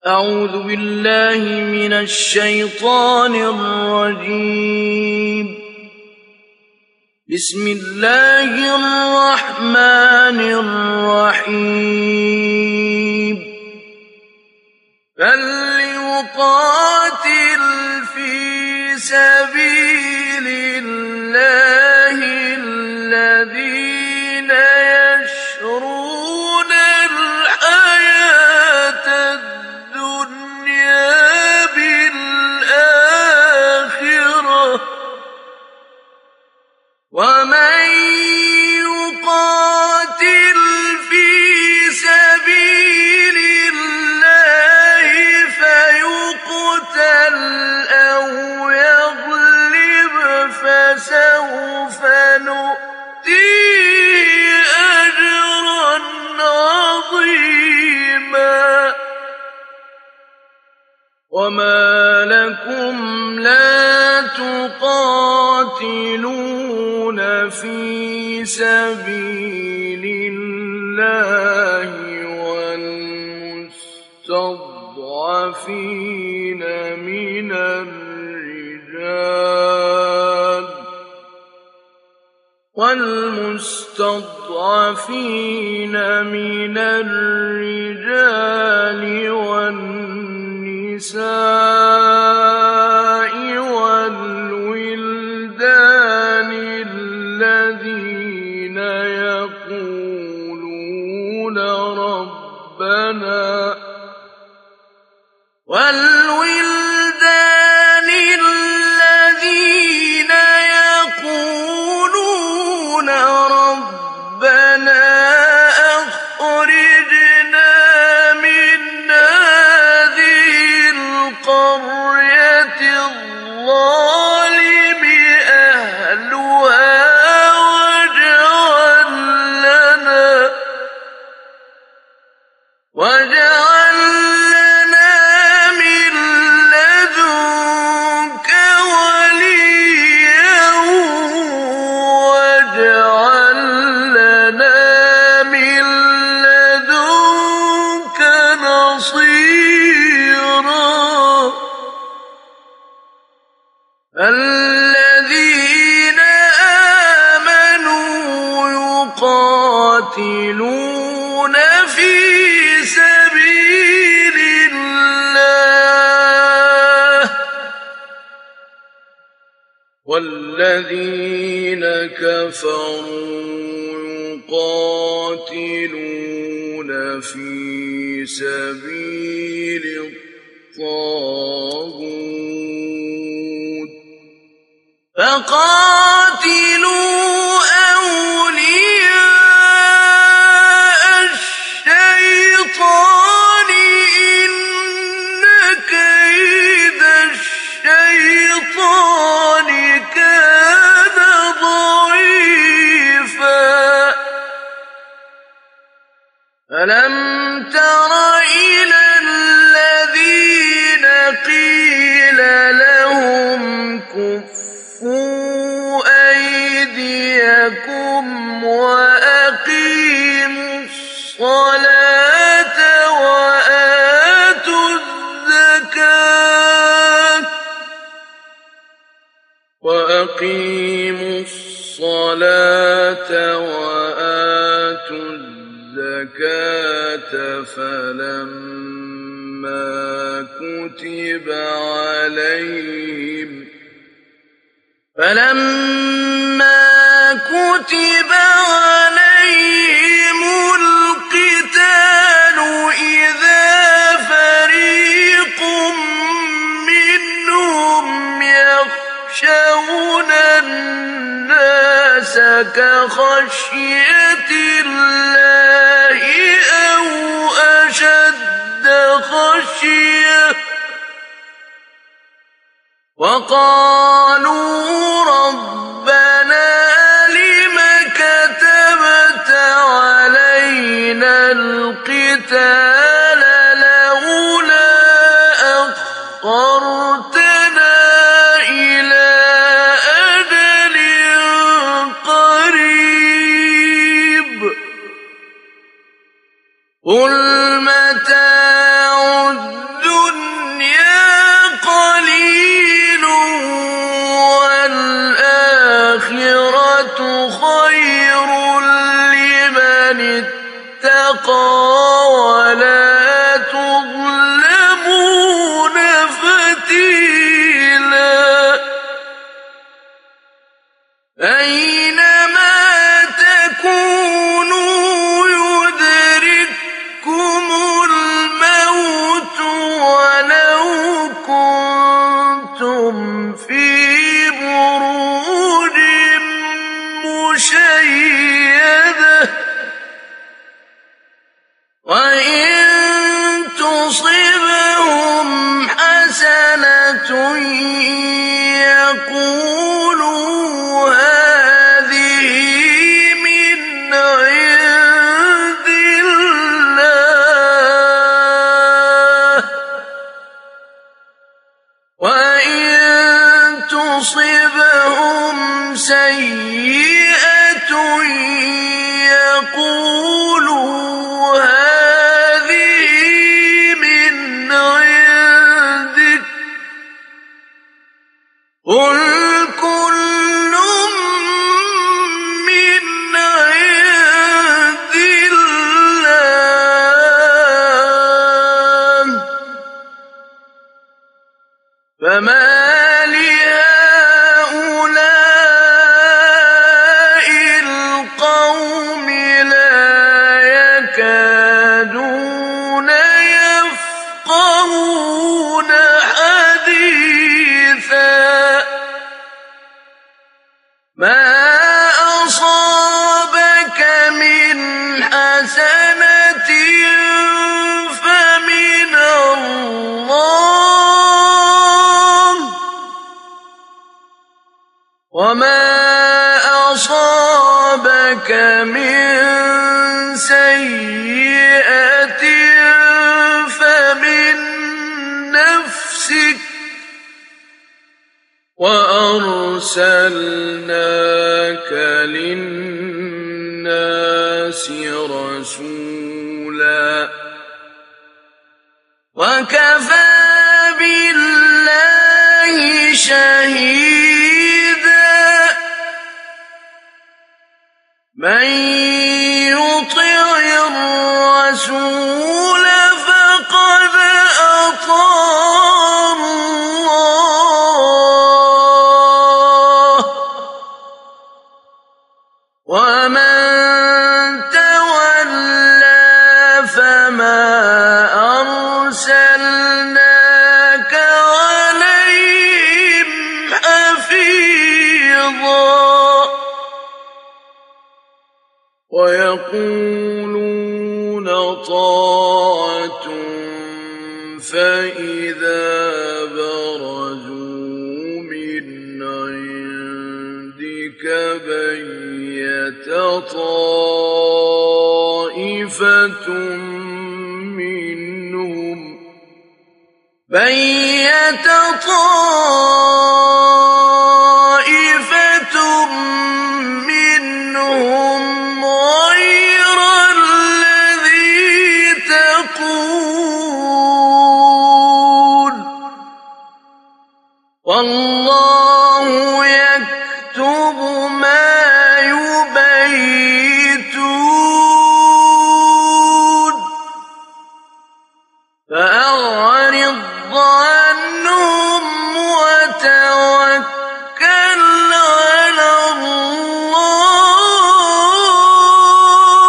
أعوذ بالله من الشيطان الرجيم. بسم الله الرحمن الرحيم. فليقاتل في سبيل الله الذين يشرون الحياة الدنيا بالآخرة، ومن يقاتل في سبيل الله فيقتل أو يغلب فسوف نؤتيه أجرا عظيما. وما لكم لا تقاتلون في سبيل الله والمستضعفين من الرجال والنساء والولدان الذين يقولون ربنا أخرجنا من هذه القرية الظالم أهلها واجعل لنا من لدنك وليا واجعل لنا من لدنك نصيرا. الذين آمنوا يقاتلون في سبيل الله، والذين كفروا يقاتلون في سبيل الطاغوت فقاتلوا أولياء الشيطان إن كيد الشيطان كان ضعيفا. ألم تر إلى الذين قيل لهم كفوا أيديكم وأقيموا الصلاة وآتوا الزكاة فلما كتب عليهم القتال إذا فريق منهم يخشون الناس كخشية الله أو أشد خشية وقالوا ربنا لم كتبت علينا القتال لولا أخرتنا إلى أجل قريب قل متاع تصبهم حسنة يقولوا هذه من عند الله، وإن تصبهم سيئة يقولوا هذه من عندك، قل كل من عند الله، فما لهؤلاء القوم لا يكادون يفقهون حديثا. ما أصابك من حسنة فمن الله، وما أصابك من سيئة فمن نفسك، وأرسلناك للناس رسولا، وكفى بالله شهيدا. من يطع الرسول فقد أطاع الله، ومن تولى فما أرسلناك عليهم حفيظا. ويقولون طاعة فإذا برزوا من عندك بيت طائفة منهم غير الذي تقول، والله يكتب ما يبيتون، فأعرض عنهم وتوكل على الله،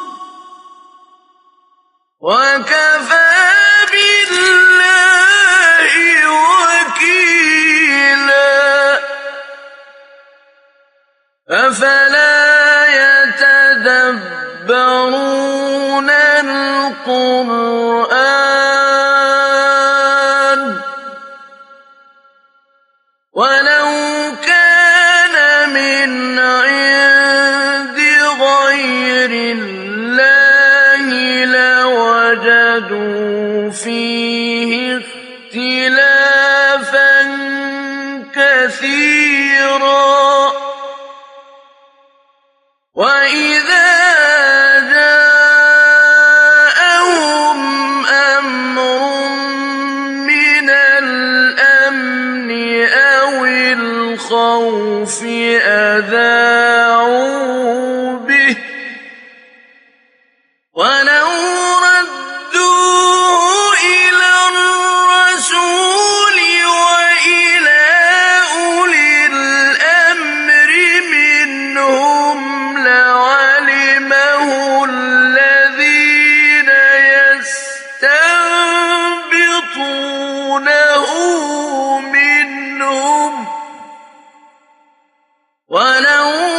وكفى بالله وكيلا. أفلا يتدبرون القرآن، ولو كان من عند غير الله لوجدوا فيه اختلافا كثيرا. وإذا جاءهم أمر من الأمن أو الخوف أذاعوا به، ولو ردوه إلى الرسول وإلى أولي الأمر منهم لعلمه الذين يستنبطونه منهم، ولو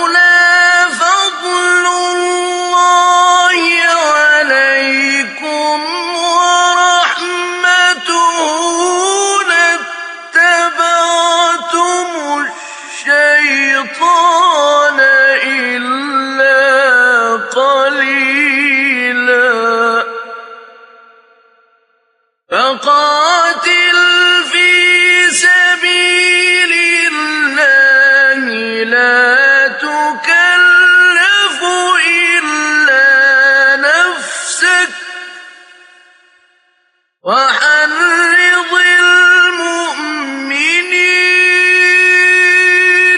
وحرض المؤمنين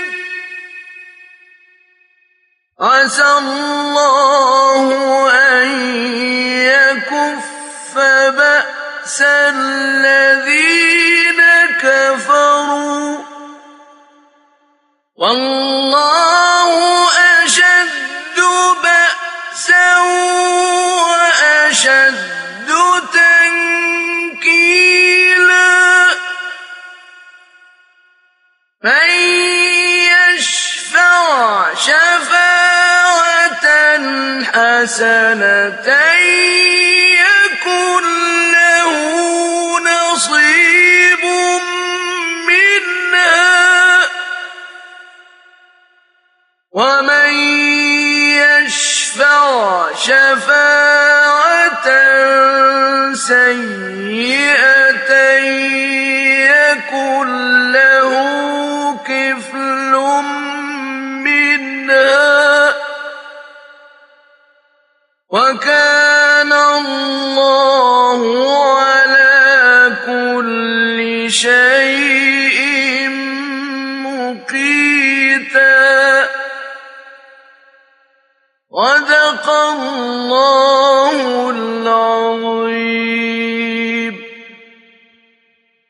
عسى الله أن يكف بأس الذين كفروا والله أشد بأسا وأشد تنكيلا من يشفع شفاعة حسنة يكن له نصيب منها ومن يشفع شفاعة سيئة يكن له كفل منها وكان الله على كل شيء مقيتا صدق الله